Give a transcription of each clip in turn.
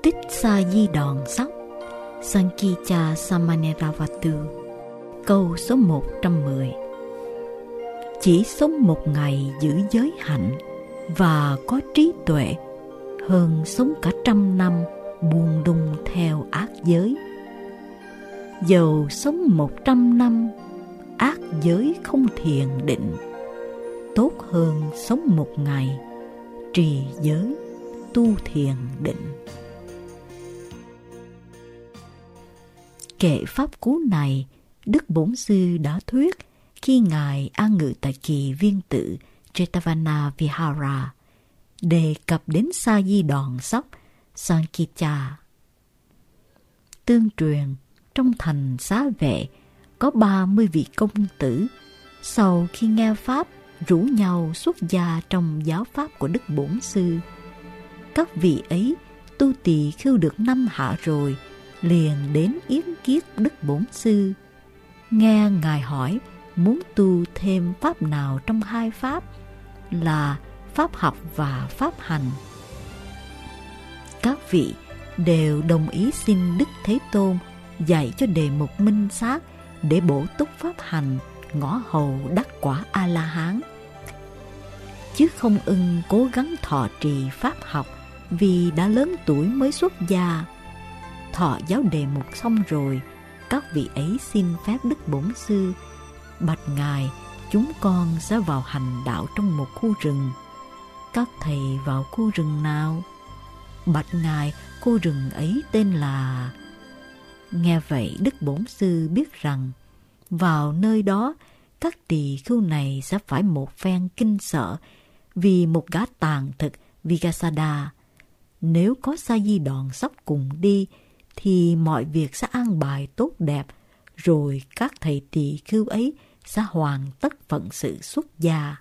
Tích Sa Di Đòn Sóc, Sankicha Samaneravatu. Câu số 110. Chỉ sống một ngày giữ giới hạnh và có trí tuệ hơn sống cả 100 năm buông lung theo ác giới. Dầu sống 100 năm ác giới không thiền định, tốt hơn sống một ngày trì giới tu thiền định. Kệ pháp cú này Đức Bổn Sư đã thuyết khi Ngài an ngự tại kỳ viên tự Jetavana Vihara, đề cập đến Sa Di Đòn Sóc Sankicha. Tương truyền, trong thành Xá Vệ có 30 vị công tử, sau khi nghe Pháp rủ nhau xuất gia trong giáo Pháp của Đức Bổn Sư. Các vị ấy tu tỳ khưu được 5 hạ rồi, liền đến yết kiết Đức Bổn Sư. Nghe Ngài hỏi muốn tu thêm pháp nào trong 2 pháp là pháp học và pháp hành. Các vị đều đồng ý xin Đức Thế Tôn dạy cho đề mục minh sát để bổ túc pháp hành, ngõ hầu đắc quả A-la-hán, chứ không ưng cố gắng thọ trì pháp học vì đã lớn tuổi mới xuất gia. Thọ giáo đề mục xong rồi, các vị ấy xin phép Đức Bổn Sư: bạch Ngài, chúng con sẽ vào hành đạo trong một khu rừng. Các thầy vào khu rừng nào? Bạch Ngài, khu rừng ấy tên là... Nghe vậy Đức Bổn Sư biết rằng vào nơi đó các tỳ khưu này sẽ phải một phen kinh sợ vì một gã tàn thực Vigasada. Nếu có Sa Di Đòn Sóc cùng đi thì mọi việc sẽ an bài tốt đẹp, rồi các thầy tỳ khưu ấy sẽ hoàn tất phận sự xuất gia.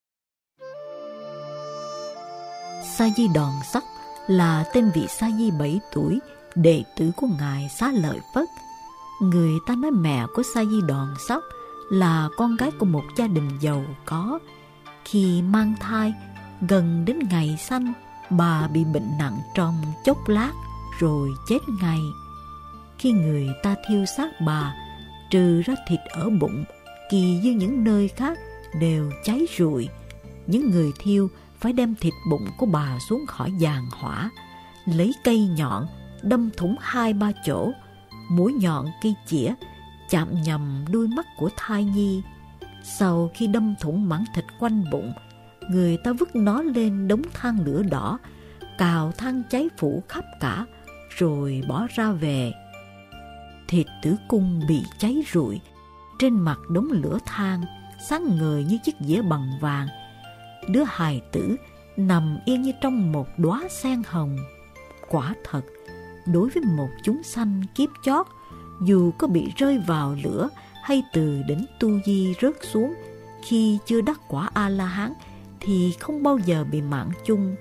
Sa Di Đòn Sóc là tên vị Sa Di 7 tuổi, đệ tử của Ngài Xá Lợi Phất. Người ta nói mẹ của Sa Di Đòn Sóc là con gái của một gia đình giàu có. Khi mang thai, gần đến ngày sanh, bà bị bệnh nặng trong chốc lát rồi chết ngay. Khi người ta thiêu xác bà, trừ ra thịt ở bụng, kỳ như những nơi khác đều cháy rụi. Những người thiêu phải đem thịt bụng của bà xuống khỏi giàn hỏa, lấy cây nhọn đâm thủng 2-3 chỗ, mũi nhọn cây chĩa chạm nhầm đuôi mắt của thai nhi. Sau khi đâm thủng mảng thịt quanh bụng, người ta vứt nó lên đống than lửa đỏ, cào than cháy phủ khắp cả, rồi bỏ ra về. Thịt tử cung bị cháy rụi, trên mặt đống lửa than sáng ngời như chiếc dĩa bằng vàng. Đứa hài tử nằm yên như trong một đóa sen hồng. Quả thật, đối với một chúng sanh kiếp chót, dù có bị rơi vào lửa hay từ đỉnh tu di rớt xuống khi chưa đắc quả A-la-hán thì không bao giờ bị mạng chung.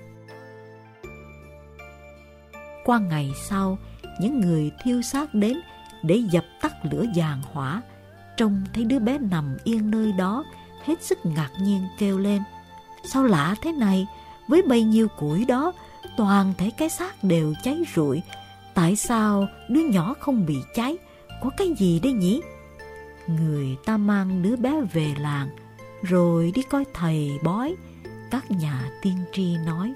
Qua ngày sau, những người thiêu xác đến để dập tắt lửa giàn hỏa, trông thấy đứa bé nằm yên nơi đó, hết sức ngạc nhiên kêu lên: sao lạ thế này, với bấy nhiêu củi đó, toàn thể cái xác đều cháy rụi, tại sao đứa nhỏ không bị cháy? Có cái gì đấy nhỉ? Người ta mang đứa bé về làng, rồi đi coi thầy bói. Các nhà tiên tri nói: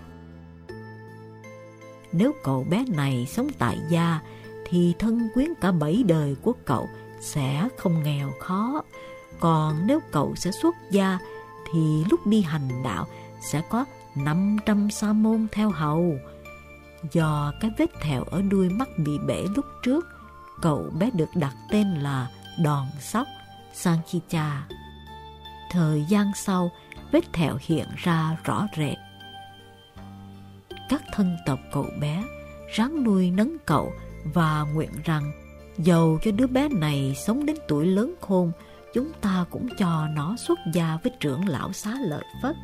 nếu cậu bé này sống tại gia thì thân quyến cả 7 đời của cậu sẽ không nghèo khó. Còn nếu cậu sẽ xuất gia thì lúc đi hành đạo sẽ có 500 sa môn theo hầu. Do cái vết thẹo ở đuôi mắt bị bể lúc trước, cậu bé được đặt tên là Đòn Sóc Sankicha. Thời gian sau, vết thẹo hiện ra rõ rệt. Các thân tộc cậu bé ráng nuôi nấng cậu và nguyện rằng dầu cho đứa bé này sống đến tuổi lớn khôn, chúng ta cũng cho nó xuất gia với trưởng lão Xá Lợi Phất.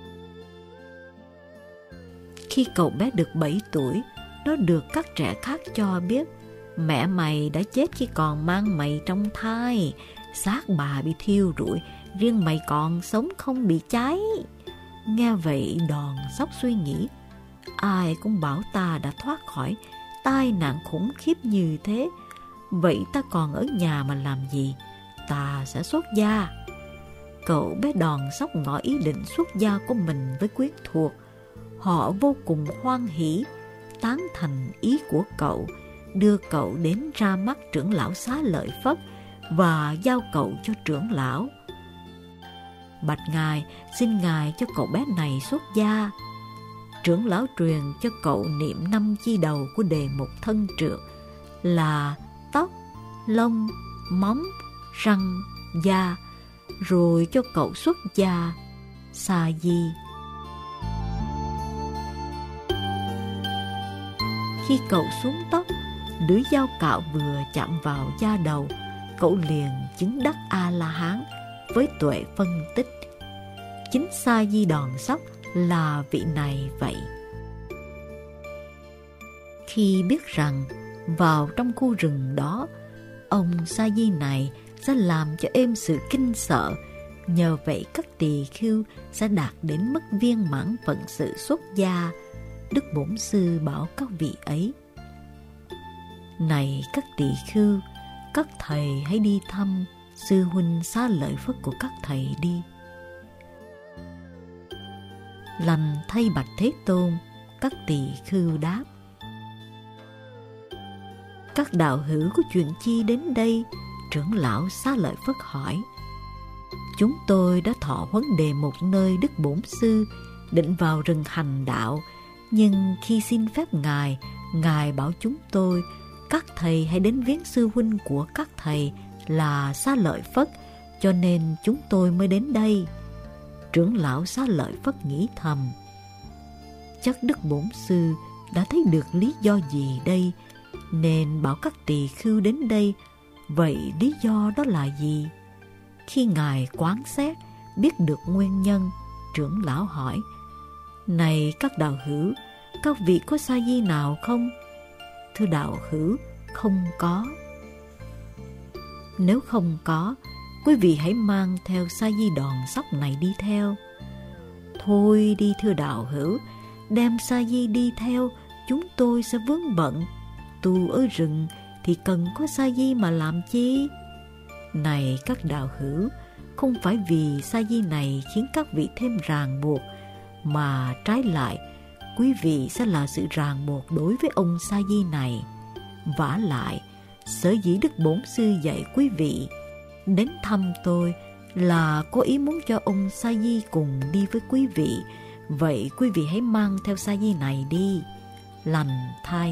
Khi cậu bé được 7 tuổi, nó được các trẻ khác cho biết: mẹ mày đã chết khi còn mang mày trong thai, xác bà bị thiêu rụi, riêng mày còn sống không bị cháy. Nghe vậy Đòn Sóc suy nghĩ: ai cũng bảo ta đã thoát khỏi tai nạn khủng khiếp như thế. Vậy ta còn ở nhà mà làm gì? Ta sẽ xuất gia. Cậu bé Đòn Sóc ngỏ ý định xuất gia của mình với quyến thuộc. Họ vô cùng hoan hỉ, tán thành ý của cậu, đưa cậu đến ra mắt trưởng lão Xá Lợi Phất và giao cậu cho trưởng lão. Bạch ngài, xin ngài cho cậu bé này xuất gia. Trưởng lão truyền cho cậu niệm 5 chi đầu của đề mục thân trượng là tóc, lông, móng, răng, da, rồi cho cậu xuất gia sa di. Khi cậu xuống tóc, lưỡi dao cạo vừa chạm vào da đầu, cậu liền chứng đắc A-la-hán với tuệ phân tích. Chính Sa Di Đòn Sóc là vị này vậy. Khi biết rằng vào trong khu rừng đó, ông Sa Di này sẽ làm cho êm sự kinh sợ, nhờ vậy các tỳ khưu sẽ đạt đến mức viên mãn phận sự xuất gia. Đức Bổn Sư bảo các vị ấy: này các tỳ khưu, các thầy hãy đi thăm sư huynh Xá Lợi Phất của các thầy đi. Lành thay bạch Thế Tôn, các tỳ khưu đáp: các đạo hữu có chuyện chi đến đây? Trưởng lão Xá Lợi Phất hỏi. Chúng tôi đã thọ huấn đề một nơi Đức Bổn Sư, định vào rừng hành đạo, nhưng khi xin phép ngài, ngài bảo chúng tôi các thầy hãy đến viếng sư huynh của các thầy là Xá Lợi Phất, cho nên chúng tôi mới đến đây. Trưởng lão Xá Lợi Phất nghĩ thầm: chắc Đức Bổn Sư đã thấy được lý do gì đây, nên bảo các tỳ khưu đến đây. Vậy lý do đó là gì? Khi ngài quán xét, biết được nguyên nhân, trưởng lão hỏi: này các đạo hữu, các vị có sa di nào không? Thưa đạo hữu, không có. Nếu không có, quý vị hãy mang theo sa di Đòn Sóc này đi theo. Thôi đi thưa đạo hữu, đem sa di đi theo, chúng tôi sẽ vướng bận. Tu ở rừng thì cần có sa di mà làm chi? Này các đạo hữu, không phải vì sa di này khiến các vị thêm ràng buộc, mà trái lại, quý vị sẽ là sự ràng buộc đối với ông sa di này. Vả lại, sở dĩ Đức Bổn Sư dạy quý vị đến thăm tôi là có ý muốn cho ông sa di cùng đi với quý vị. Vậy quý vị hãy mang theo sa di này đi. Lành thay.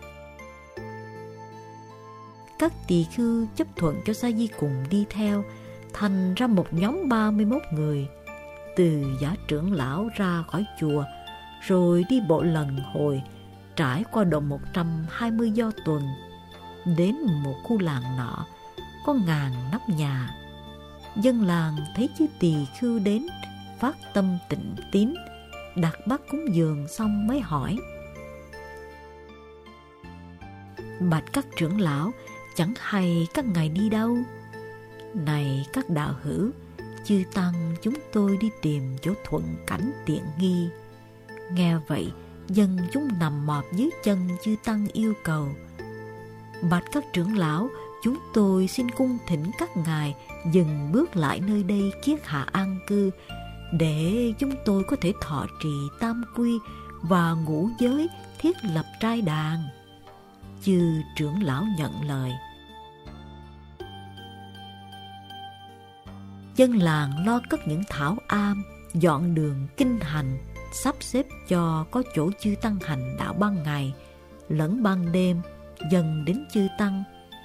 Các tỳ khưu chấp thuận cho sa di cùng đi theo, thành ra một nhóm 31 người. Từ giả trưởng lão ra khỏi chùa, rồi đi bộ lần hồi, trải qua độ 120 do tuần, đến một khu làng nọ, có ngàn nóc nhà. Dân làng thấy chư tỳ khưu đến, phát tâm tịnh tín, đặt bát cúng dường xong mới hỏi: bạch các trưởng lão, chẳng hay các ngài đi đâu? Này các đạo hữu, chư tăng chúng tôi đi tìm chỗ thuận cảnh tiện nghi. Nghe vậy, dân chúng nằm mọp dưới chân chư tăng yêu cầu: bạch các trưởng lão, chúng tôi xin cung thỉnh các ngài dừng bước lại nơi đây kiết hạ an cư, để chúng tôi có thể thọ trì tam quy và ngũ giới, thiết lập trai đàn. Chư trưởng lão nhận lời. Dân làng lo cất những thảo am, dọn đường kinh hành, sắp xếp cho có chỗ chư tăng hành đạo ban ngày lẫn ban đêm, dần đến chư tăng.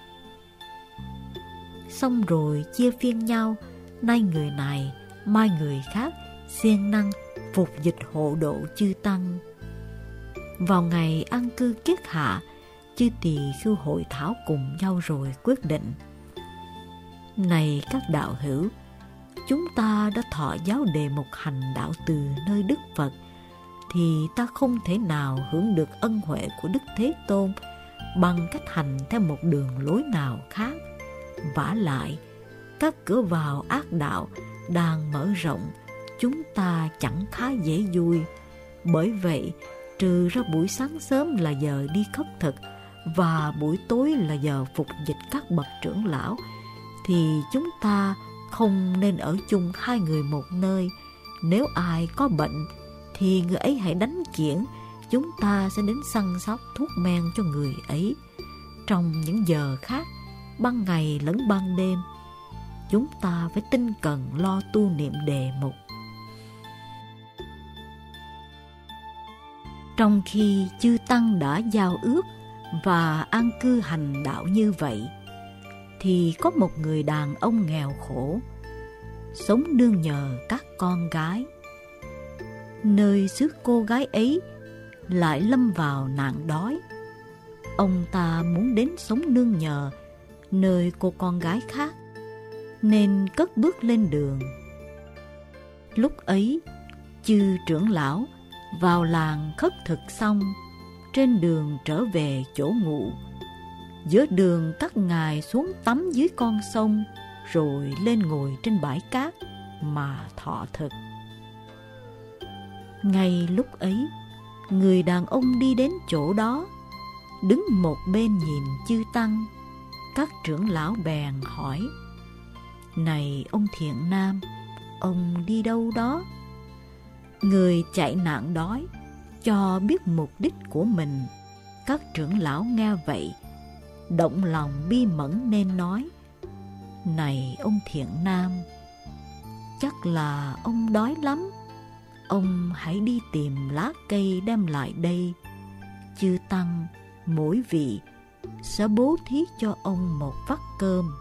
Xong rồi chia phiên nhau, nay người này, mai người khác, siêng năng phục dịch hộ độ chư tăng. Vào ngày an cư kiết hạ, chư tỳ khưu hội thảo cùng nhau rồi quyết định: này các đạo hữu, chúng ta đã thọ giáo đề mục hành đạo từ nơi Đức Phật, thì ta không thể nào hưởng được ân huệ của Đức Thế Tôn bằng cách hành theo một đường lối nào khác. Vả lại, các cửa vào ác đạo đang mở rộng, chúng ta chẳng khá dễ vui. Bởi vậy, trừ ra buổi sáng sớm là giờ đi khất thực và buổi tối là giờ phục dịch các bậc trưởng lão, thì chúng ta không nên ở chung hai người một nơi. Nếu ai có bệnh thì người ấy hãy đánh kiển, chúng ta sẽ đến săn sóc thuốc men cho người ấy. Trong những giờ khác, ban ngày lẫn ban đêm, chúng ta phải tinh cần lo tu niệm đề mục. Trong khi chư tăng đã giao ước và an cư hành đạo như vậy, thì có một người đàn ông nghèo khổ, sống nương nhờ các con gái. Nơi xứ cô gái ấy lại lâm vào nạn đói. Ông ta muốn đến sống nương nhờ nơi cô con gái khác, nên cất bước lên đường. Lúc ấy, chư trưởng lão vào làng khất thực xong, trên đường trở về chỗ ngụ. Giữa đường các ngài xuống tắm dưới con sông, rồi lên ngồi trên bãi cát mà thọ thực. Ngay lúc ấy, người đàn ông đi đến chỗ đó, đứng một bên nhìn chư tăng. Các trưởng lão bèn hỏi: "Này ông thiện nam, ông đi đâu đó?" Người chạy nạn đói cho biết mục đích của mình. Các trưởng lão nghe vậy, động lòng bi mẫn nên nói: "Này ông thiện nam, chắc là ông đói lắm. Ông hãy đi tìm lá cây đem lại đây. Chư tăng mỗi vị sẽ bố thí cho ông một vắt cơm."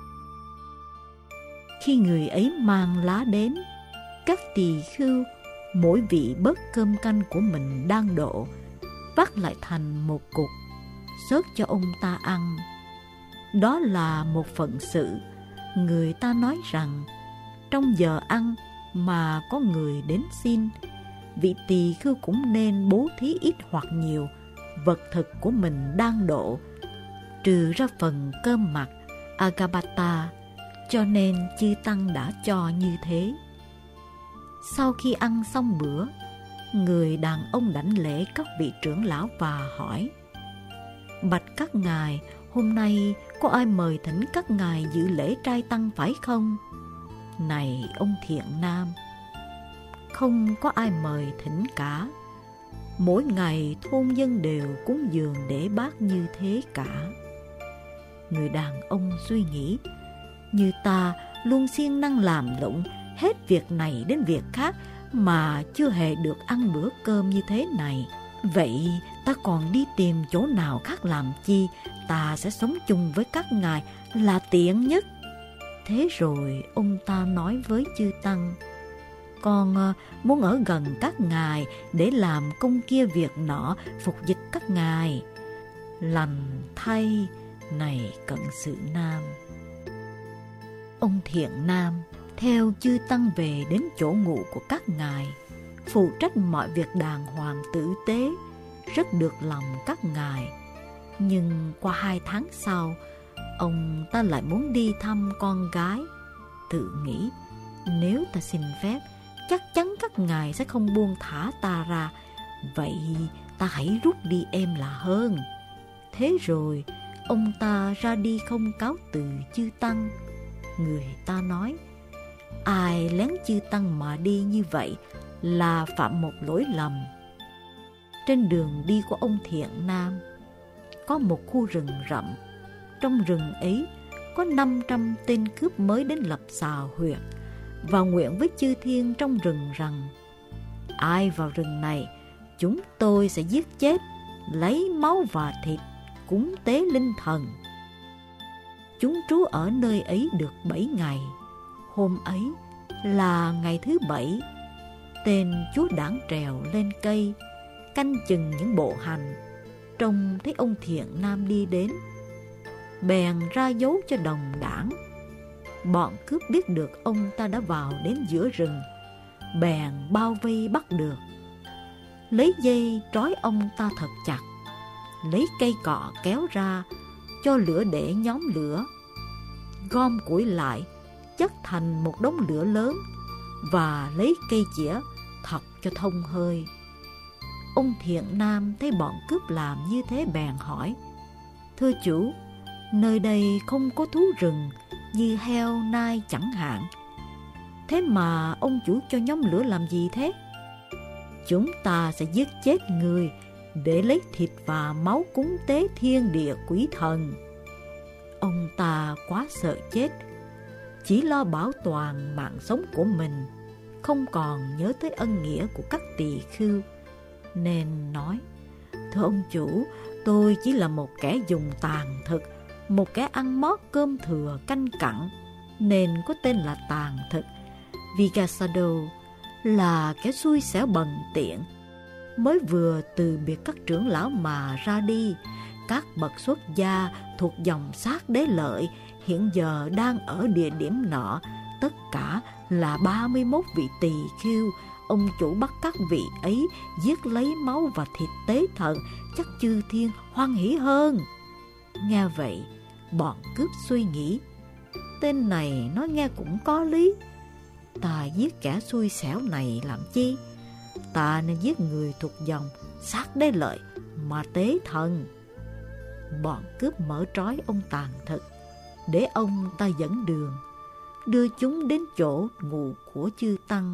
Khi người ấy mang lá đến, các tỳ khưu mỗi vị bớt cơm canh của mình đang đổ, vắt lại thành một cục, xớt cho ông ta ăn. Đó là một phận sự. Người ta nói rằng trong giờ ăn mà có người đến xin, vị tỳ khưu cũng nên bố thí ít hoặc nhiều vật thực của mình đang độ, trừ ra phần cơm mặn Agabata, cho nên chư tăng đã cho như thế. Sau khi ăn xong bữa, người đàn ông đảnh lễ các vị trưởng lão và hỏi: "Bạch các ngài, hôm nay có ai mời thỉnh các ngài dự lễ trai tăng phải không?" "Này ông thiện nam, không có ai mời thỉnh cả. Mỗi ngày thôn dân đều cúng dường để bác như thế cả." Người đàn ông suy nghĩ: "Như ta luôn siêng năng làm lụng hết việc này đến việc khác mà chưa hề được ăn bữa cơm như thế này. Vậy ta còn đi tìm chỗ nào khác làm chi? Ta sẽ sống chung với các ngài là tiện nhất." Thế rồi ông ta nói với chư tăng: "Con muốn ở gần các ngài để làm công kia việc nọ, phục dịch các ngài." "Lành thay, này cận sự nam." Ông thiện nam theo chư tăng về đến chỗ ngụ của các ngài, phụ trách mọi việc đàng hoàng tử tế, rất được lòng các ngài. Nhưng qua 2 tháng sau, ông ta lại muốn đi thăm con gái. Tự nghĩ: nếu ta xin phép, chắc chắn các ngài sẽ không buông thả ta ra, vậy ta hãy rút đi em là hơn. Thế rồi ông ta ra đi không cáo từ chư tăng. Người ta nói: "Ai lén chư tăng mà đi như vậy là phạm một lỗi lầm." Trên đường đi của ông thiện nam có một khu rừng rậm. Trong rừng ấy có 500 tên cướp mới đến lập xào huyệt và nguyện với chư thiên trong rừng rằng: "Ai vào rừng này, chúng tôi sẽ giết chết, lấy máu và thịt cúng tế linh thần." Chúng trú ở nơi ấy được 7 ngày. Hôm ấy là ngày thứ 7. Tên chúa đảng trèo lên cây, canh chừng những bộ hành. Trông thấy ông thiện nam đi đến, bèn ra dấu cho đồng đảng. Bọn cướp biết được ông ta đã vào đến giữa rừng, bèn bao vây bắt được. Lấy dây trói ông ta thật chặt, lấy cây cọ kéo ra, cho lửa để nhóm lửa, gom củi lại, chất thành một đống lửa lớn, và lấy cây chĩa thọc cho thông hơi. Ông thiện nam thấy bọn cướp làm như thế bèn hỏi: Thưa chủ, nơi đây không có thú rừng như heo, nai chẳng hạn. Thế mà ông chủ cho nhóm lửa làm gì thế? Chúng ta sẽ giết chết người để lấy thịt và máu cúng tế thiên địa quỷ thần. Ông ta quá sợ chết, chỉ lo bảo toàn mạng sống của mình, không còn nhớ tới ân nghĩa của các tỳ khưu, nên nói: Thưa ông chủ, tôi chỉ là một kẻ dùng tàn thực, một kẻ ăn mót cơm thừa canh cặn, nên có tên là tàn thực. Vigasado là kẻ xui xẻo bần tiện, mới vừa từ biệt các trưởng lão mà ra đi. Các bậc xuất gia thuộc dòng Sát Đế Lợi hiện giờ đang ở địa điểm nọ, tất cả là 31 vị tỳ khưu. Ông chủ bắt các vị ấy giết lấy máu và thịt tế thần, chắc chư thiên hoan hỷ hơn. Nghe vậy, bọn cướp suy nghĩ: Tên này nói nghe cũng có lý. Ta giết kẻ xui xẻo này làm chi? Ta nên giết người thuộc dòng Sát Đế Lợi mà tế thần. Bọn cướp mở trói ông tàn thực, để ông ta dẫn đường, đưa chúng đến chỗ ngụ của chư tăng.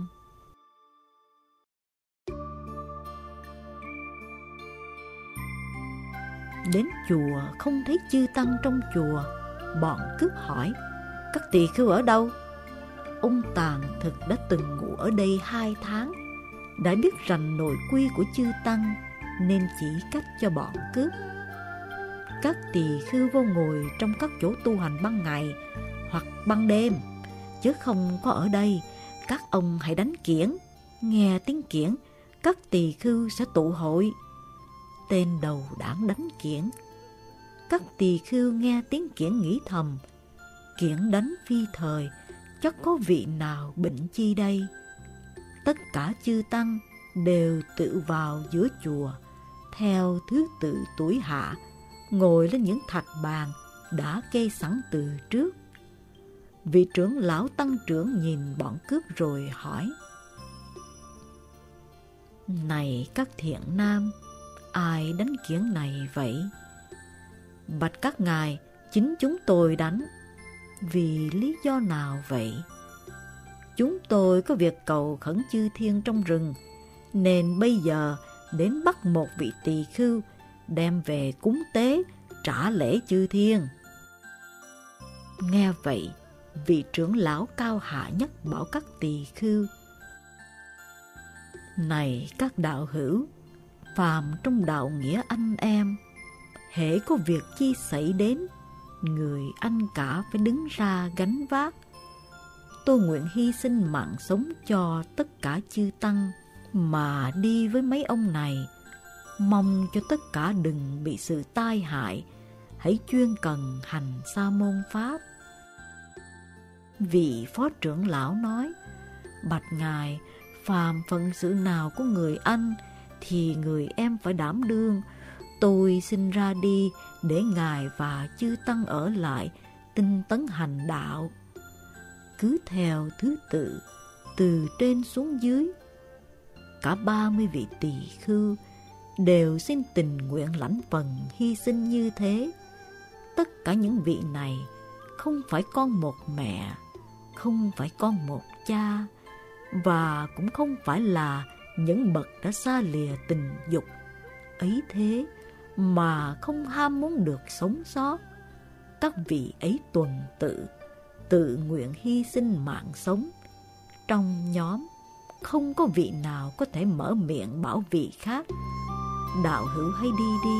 Đến chùa không thấy chư tăng trong chùa, bọn cướp hỏi: Các tỳ khưu ở đâu? Ông tàn thực đã từng ngủ ở đây 2 tháng, đã biết rành nội quy của chư tăng, nên chỉ cách cho bọn cướp. Các tỳ khưu vô ngồi trong các chỗ tu hành ban ngày hoặc ban đêm, chứ không có ở đây. Các ông hãy đánh kiển, nghe tiếng kiển, các tỳ khưu sẽ tụ hội. Tên đầu đảng đánh kiển. Các tỳ khưu nghe tiếng kiển nghĩ thầm: Kiển đánh phi thời, chắc có vị nào bệnh chi đây. Tất cả chư tăng đều tự vào giữa chùa, theo thứ tự tuổi hạ, ngồi lên những thạch bàn đã kê sẵn từ trước. Vị trưởng lão tăng trưởng nhìn bọn cướp rồi hỏi: Này các thiện nam, ai đánh kiển này vậy? Bạch các ngài, chính chúng tôi đánh. Vì lý do nào vậy? Chúng tôi có việc cầu khẩn chư thiên trong rừng, nên bây giờ đến bắt một vị tỳ khưu đem về cúng tế trả lễ chư thiên. Nghe vậy, vị trưởng lão cao hạ nhất bảo các tỳ khưu: Này các đạo hữu, phàm trong đạo nghĩa anh em, hễ có việc chi xảy đến, người anh cả phải đứng ra gánh vác. Tôi nguyện hy sinh mạng sống cho tất cả chư tăng mà đi với mấy ông này, mong cho tất cả đừng bị sự tai hại, hãy chuyên cần hành sa môn pháp. Vị phó trưởng lão nói: Bạch ngài, phàm phận sự nào của người anh thì người em phải đảm đương. Tôi xin ra đi để ngài và chư tăng ở lại tinh tấn hành đạo. Cứ theo thứ tự, từ trên xuống dưới, cả 30 vị tỳ khưu đều xin tình nguyện lãnh phần hy sinh như thế. Tất cả những vị này không phải con một mẹ, không phải con một cha, và cũng không phải là những bậc đã xa lìa tình dục. Ấy thế mà không ham muốn được sống sót, các vị ấy tuần tự nguyện hy sinh mạng sống. Trong nhóm không có vị nào có thể mở miệng bảo vị khác: Đạo hữu hãy đi đi.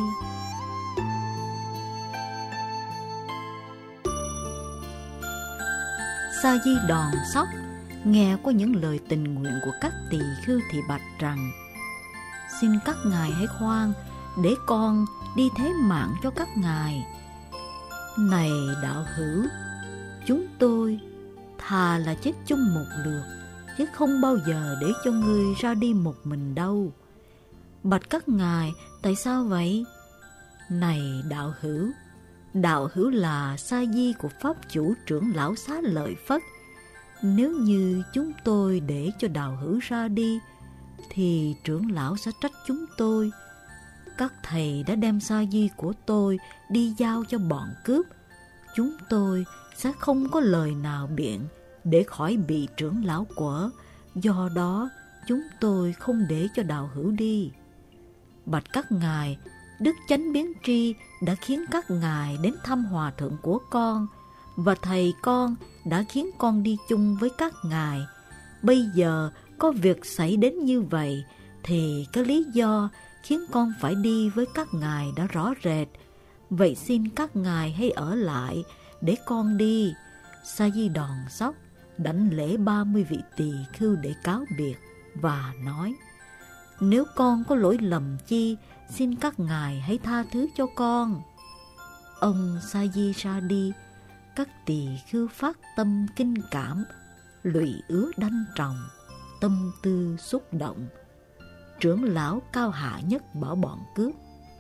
Sa Di Đòn Sóc nghe có những lời tình nguyện của các tỳ khưu thì bạch rằng: Xin các ngài hãy khoan, để con đi thế mạng cho các ngài. Này đạo hữu, chúng tôi thà là chết chung một lượt, chứ không bao giờ để cho ngươi ra đi một mình đâu. Bạch các ngài, tại sao vậy? Này đạo hữu là sa di của pháp chủ trưởng lão Xá Lợi Phất. Nếu như chúng tôi để cho đạo hữu ra đi, thì trưởng lão sẽ trách chúng tôi. Các thầy đã đem sa di của tôi đi giao cho bọn cướp. Chúng tôi sẽ không có lời nào biện để khỏi bị trưởng lão quở. Do đó, chúng tôi không để cho đạo hữu đi. Bạch các ngài, Đức Chánh Biến Tri đã khiến các ngài đến thăm hòa thượng của con, và thầy con đã khiến con đi chung với các ngài. Bây giờ có việc xảy đến như vậy, thì cái lý do khiến con phải đi với các ngài đã rõ rệt. Vậy xin các ngài hãy ở lại để con đi. Sa di Đòn Sóc đảnh lễ 30 vị tỳ khưu để cáo biệt và nói: nếu con có lỗi lầm chi, xin các ngài hãy tha thứ cho con. Ông Sa di ra đi, các tỳ khưu phát tâm kinh cảm, lụy ứa đanh trọng, tâm tư xúc động. Trưởng lão cao hạ nhất bảo bọn cướp: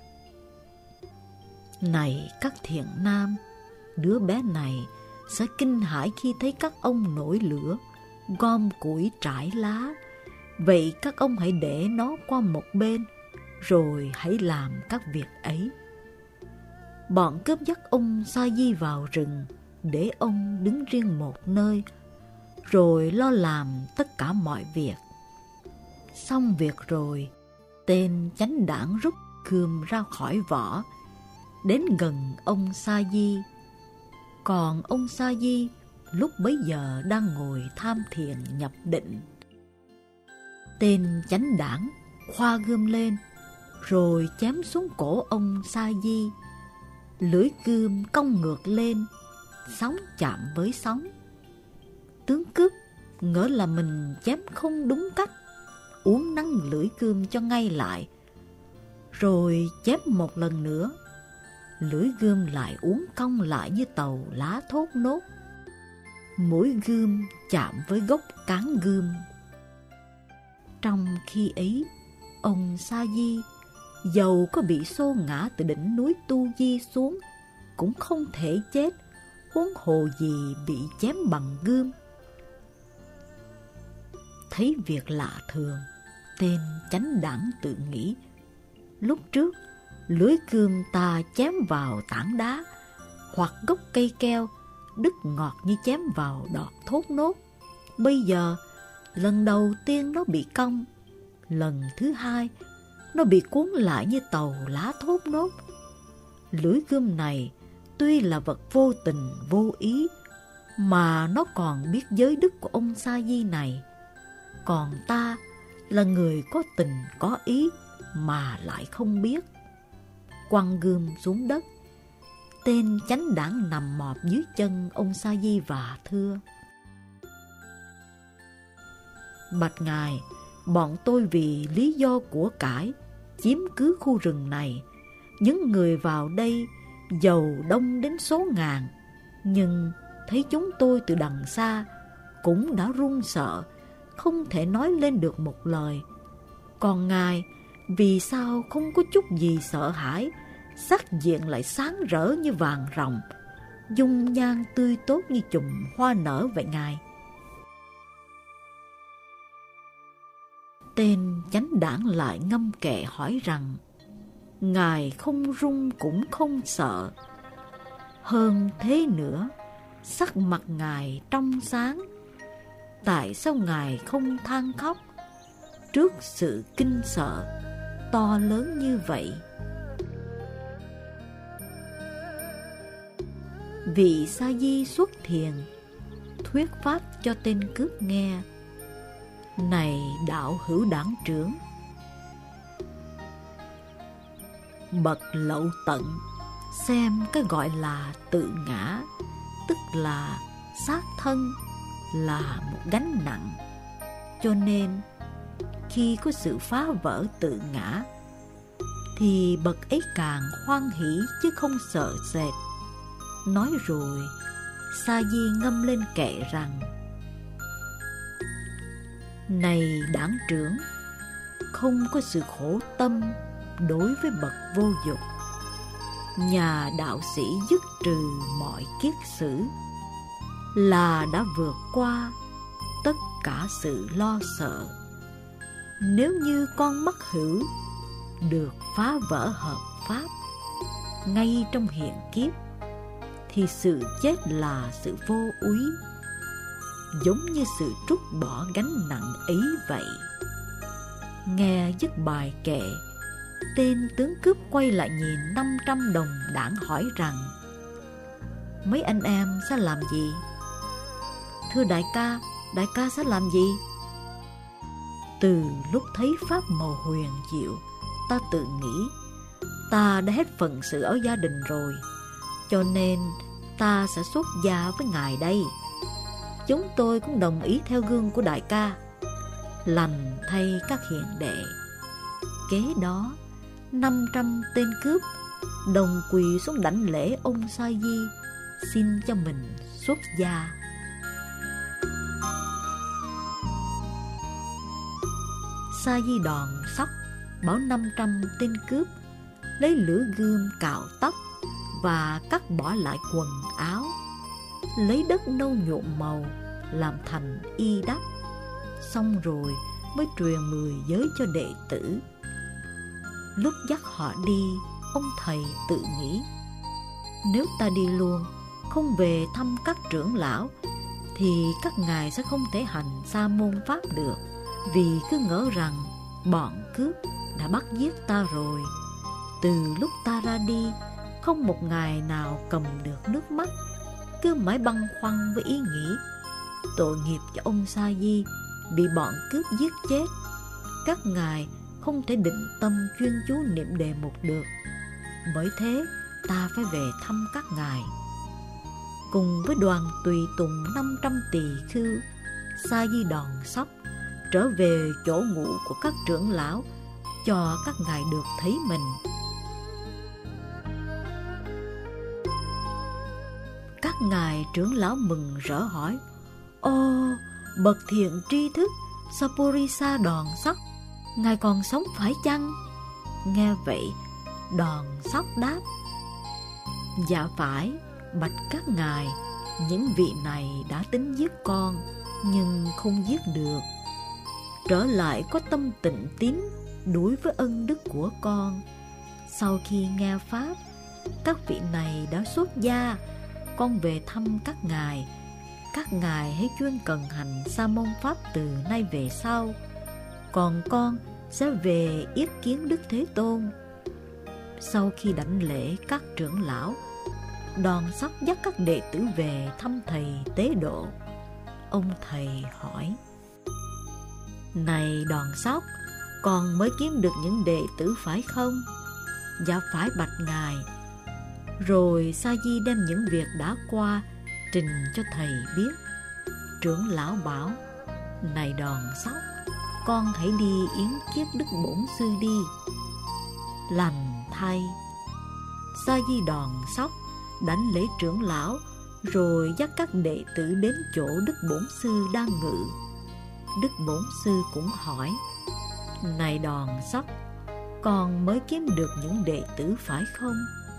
này các thiện nam, đứa bé này sẽ kinh hãi khi thấy các ông nổi lửa, gom củi trải lá. Vậy các ông hãy để nó qua một bên, rồi hãy làm các việc ấy. Bọn cướp dắt ông Sa di vào rừng, để ông đứng riêng một nơi, rồi lo làm tất cả mọi việc. Xong việc rồi, tên chánh đảng rút cườm ra khỏi vỏ, đến gần ông Sa di. Còn ông Sa di lúc bấy giờ đang ngồi tham thiền nhập định. Tên chánh đảng khoa gươm lên, rồi chém xuống cổ ông Sa di. Lưỡi gươm cong ngược lên, sóng chạm với sóng. Tướng cướp ngỡ là mình chém không đúng cách, uốn nắn lưỡi gươm cho ngay lại, rồi chém một lần nữa. Lưỡi gươm lại uốn cong lại như tàu lá thốt nốt. Mũi gươm chạm với gốc cán gươm. Trong khi ấy, ông Sa di dầu có bị xô ngã từ đỉnh núi Tu Di xuống cũng không thể chết, huống hồ gì bị chém bằng gươm. Thấy việc lạ thường, tên chánh đảng tự nghĩ: lúc trước lưỡi gươm ta chém vào tảng đá hoặc gốc cây keo, đứt ngọt như chém vào đọt thốt nốt. Bây giờ lần đầu tiên nó bị cong, lần thứ hai nó bị cuốn lại như tàu lá thốt nốt. Lưỡi gươm này tuy là vật vô tình vô ý, mà nó còn biết giới đức của ông Sa di này. Còn ta là người có tình có ý mà lại không biết. Quăng gươm xuống đất, tên chánh đảng nằm mọp dưới chân ông Sa di và thưa: bạch ngài, bọn tôi vì lý do của cải chiếm cứ khu rừng này. Những người vào đây dầu đông đến số ngàn, nhưng thấy chúng tôi từ đằng xa cũng đã run sợ, không thể nói lên được một lời. Còn ngài, vì sao không có chút gì sợ hãi, sắc diện lại sáng rỡ như vàng ròng, dung nhan tươi tốt như chùm hoa nở vậy ngài? Tên chánh đảng lại ngâm kệ hỏi rằng: ngài không run cũng không sợ. Hơn thế nữa, sắc mặt ngài trong sáng, tại sao ngài không than khóc trước sự kinh sợ to lớn như vậy? Vị Sa di xuất thiền, thuyết pháp cho tên cướp nghe: này đạo hữu đảng trưởng, bậc lậu tận xem cái gọi là tự ngã, tức là xác thân, là một gánh nặng. Cho nên khi có sự phá vỡ tự ngã, thì bậc ấy càng hoan hỷ chứ không sợ sệt. Nói rồi, Sa di ngâm lên kệ rằng: này đảng trưởng, không có sự khổ tâm đối với bậc vô dục. Nhà đạo sĩ dứt trừ mọi kiết sử, là đã vượt qua tất cả sự lo sợ. Nếu như con mắc hữu được phá vỡ hợp pháp ngay trong hiện kiếp, thì sự chết là sự vô úy, giống như sự trút bỏ gánh nặng ấy vậy. Nghe dứt bài kệ, tên tướng cướp quay lại nhìn 500 đồng đảng hỏi rằng: mấy anh em sẽ làm gì? Thưa đại ca sẽ làm gì? Từ lúc thấy pháp màu huyền diệu, ta tự nghĩ ta đã hết phận sự ở gia đình rồi, cho nên ta sẽ xuất gia với ngài đây. Chúng tôi cũng đồng ý theo gương của đại ca. Lành thay các hiền đệ. Kế đó 500 tên cướp đồng quỳ xuống đảnh lễ ông Sa Di, xin cho mình xuất gia. Sa Di Đòn Sóc bảo 500 tên cướp lấy lửa gươm cạo tóc và cắt bỏ lại quần áo, lấy đất nâu nhuộm màu làm thành y đắp, xong rồi mới truyền 10 giới cho đệ tử. Lúc dắt họ đi, ông thầy tự nghĩ: nếu ta đi luôn, không về thăm các trưởng lão, thì các ngài sẽ không thể hành sa môn pháp được, vì cứ ngỡ rằng bọn cướp đã bắt giết ta rồi. Từ lúc ta ra đi, không một ngày nào cầm được nước mắt, cứ mãi băn khoăn với ý nghĩ tội nghiệp cho ông Sa Di bị bọn cướp giết chết. Các ngài không thể định tâm chuyên chú niệm đề mục được, bởi thế ta phải về thăm các ngài. Cùng với đoàn tùy tùng 500 tỳ khưu, Sa Di Đòn Sóc trở về chỗ ngủ của các trưởng lão, cho các ngài được thấy mình. Các ngài trưởng lão mừng rỡ hỏi: ô, bậc thiện tri thức Sapurisa Đòn Sóc, ngài còn sống phải chăng? Nghe vậy, Đòn Sóc đáp: dạ phải, bạch các ngài, những vị này đã tính giết con, nhưng không giết được. Trở lại có tâm tịnh tín đối với ân đức của con. Sau khi nghe pháp, các vị này đã xuất gia, con về thăm các ngài. Các ngài hãy chuyên cần hành sa môn pháp từ nay về sau, còn con sẽ về yết kiến Đức Thế Tôn. Sau khi đảnh lễ các trưởng lão, Đòn Sóc dắt các đệ tử về thăm thầy tế độ. Ông thầy hỏi: này Đòn Sóc, con mới kiếm được những đệ tử phải không? Dạ phải bạch ngài. Rồi Sa Di đem những việc đã qua trình cho thầy biết. Trưởng lão bảo: này Đòn Sóc, con hãy đi yến kiết Đức Bổn Sư đi. Lành thay. Sa Di Đòn Sóc đảnh lễ trưởng lão, rồi dắt các đệ tử đến chỗ Đức Bổn Sư đang ngự. Đức Bổn Sư cũng hỏi: này Đòn Sóc, con mới kiếm được những đệ tử phải không?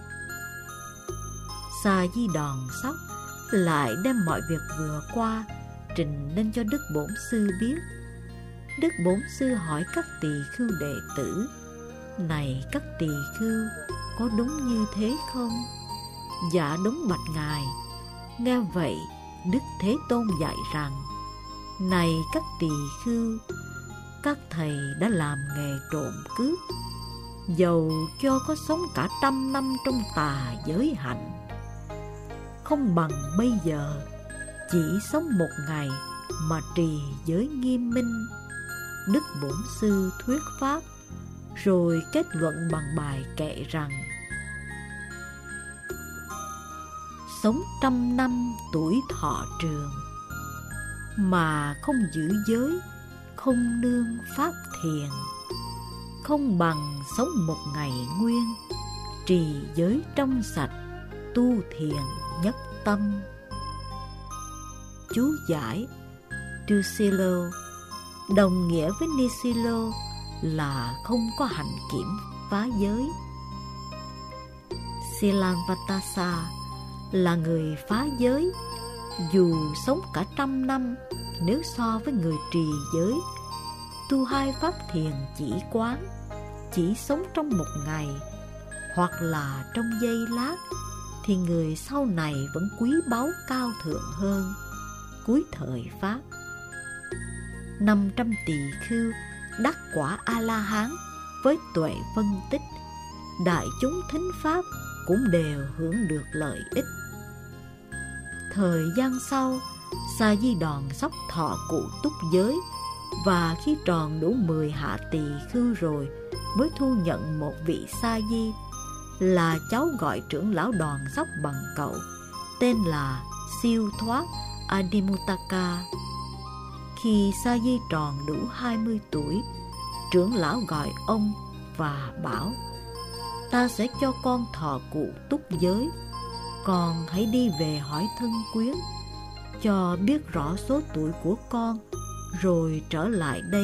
Sa Di Đòn Sóc lại đem mọi việc vừa qua trình lên cho Đức Bổn Sư biết. Đức Bổn Sư hỏi các tỳ khưu đệ tử: này các tỳ khưu, có đúng như thế không? Dạ đúng bạch ngài. Nghe vậy, Đức Thế Tôn dạy rằng: này các tỳ khưu, các thầy đã làm nghề trộm cướp, dầu cho có sống cả 100 năm trong tà giới hạnh, không bằng bây giờ chỉ sống 1 ngày mà trì giới nghiêm minh. Đức Bổn Sư thuyết pháp, rồi kết luận bằng bài kệ rằng: sống 100 năm tuổi thọ trường, mà không giữ giới, không nương pháp thiền, không bằng sống 1 ngày nguyên, trì giới trong sạch, tu thiền nhất tâm. Chú giải: Tusilo đồng nghĩa với Nisilo là không có hạnh kiểm phá giới. Silanvatasa là người phá giới, dù sống cả 100 năm nếu so với người trì giới, tu 2 pháp thiền chỉ quán, chỉ sống trong một ngày hoặc là trong giây lát, thì người sau này vẫn quý báu cao thượng hơn cuối thời Pháp. 500 tỳ khưu đắc quả A-la-hán với tuệ phân tích, đại chúng thính Pháp cũng đều hưởng được lợi ích. Thời gian sau, Sa Di Đòn Sóc thọ cụ túc giới, và khi tròn đủ 10 hạ tỳ khưu rồi mới thu nhận một vị Sa Di, là cháu gọi trưởng lão Đòn Sóc bằng cậu, tên là Siêu Thoát Adimutaka. Khi Sa Di tròn đủ 20 tuổi, trưởng lão gọi ông và bảo: ta sẽ cho con thọ cụ túc giới, con hãy đi về hỏi thân quyến, cho biết rõ số tuổi của con, rồi trở lại đây.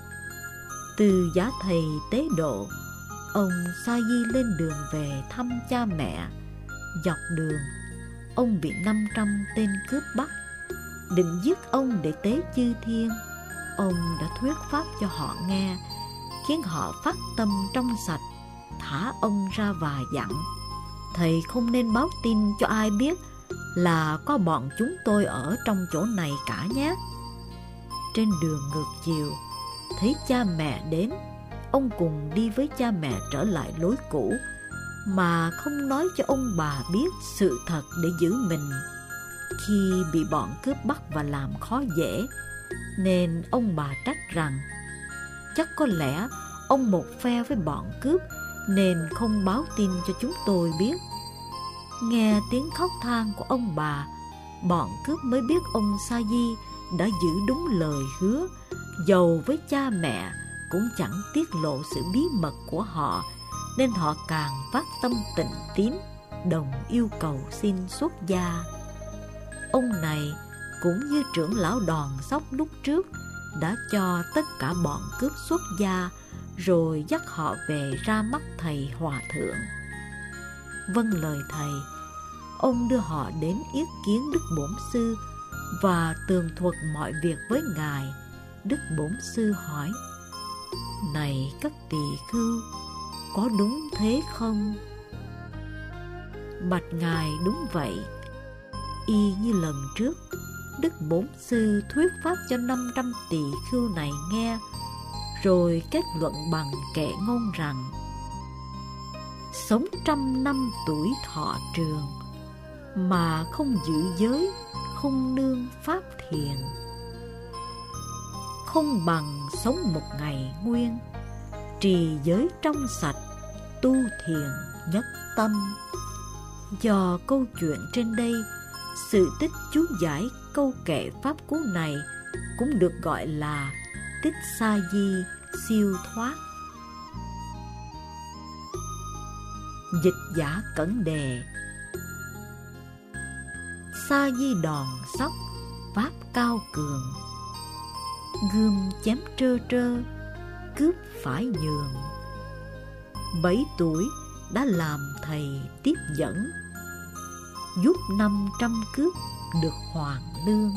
Từ giá thầy tế độ, ông Sa Di lên đường về thăm cha mẹ. Dọc đường, ông bị 500 tên cướp bắt, định giết ông để tế chư thiên. Ông đã thuyết pháp cho họ nghe, khiến họ phát tâm trong sạch, thả ông ra và dặn: thầy không nên báo tin cho ai biết là có bọn chúng tôi ở trong chỗ này cả nhé. Trên đường ngược chiều, thấy cha mẹ đến, ông cùng đi với cha mẹ trở lại lối cũ, mà không nói cho ông bà biết sự thật để giữ mình. Khi bị bọn cướp bắt và làm khó dễ, nên ông bà trách rằng chắc có lẽ ông một phe với bọn cướp, nên không báo tin cho chúng tôi biết. Nghe tiếng khóc than của ông bà, bọn cướp mới biết ông Sa Di đã giữ đúng lời hứa, dầu với cha mẹ cũng chẳng tiết lộ sự bí mật của họ, nên họ càng phát tâm tịnh tín, đồng yêu cầu xin xuất gia. Ông này cũng như trưởng lão Đòn Sóc lúc trước, đã cho tất cả bọn cướp xuất gia, rồi dắt họ về ra mắt thầy hòa thượng. Vâng lời thầy, ông đưa họ đến yết kiến Đức Bổn Sư và tường thuật mọi việc với ngài. Đức Bổn Sư hỏi: này các tỳ khưu, có đúng thế không? Bạch ngài: đúng vậy. Y như lần trước, Đức Bổn Sư thuyết pháp cho 500 tỳ khưu này nghe, rồi kết luận bằng kệ ngôn rằng: sống 100 năm tuổi thọ trường, mà không giữ giới, không nương pháp thiền, không bằng sống một ngày nguyên, trì giới trong sạch, tu thiền nhất tâm. Do câu chuyện trên đây, sự tích chú giải câu kệ pháp cú này cũng được gọi là tích Sa Di siêu thoát. Dịch giả Cẩn Đề. Sa Di Đòn Sóc pháp cao cường, gươm chém trơ trơ, cướp phải nhường. 7 tuổi đã làm thầy tiếp dẫn, giúp 500 cướp được hoàn lương.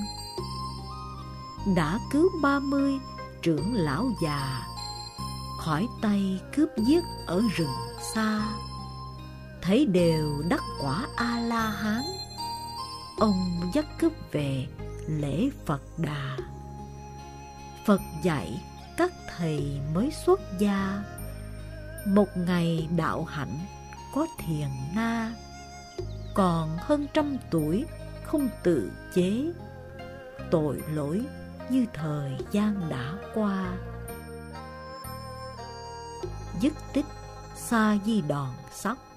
Đã cứu 30 trưởng lão già, khỏi tay cướp giết ở rừng xa. Thấy đều đắc quả A-la-hán, ông dắt cướp về lễ Phật Đà. Phật dạy các thầy mới xuất gia, một ngày đạo hạnh có thiền na. Còn hơn 100 tuổi không tự chế, tội lỗi như thời gian đã qua. Dứt tích Sa Di Đòn Sóc.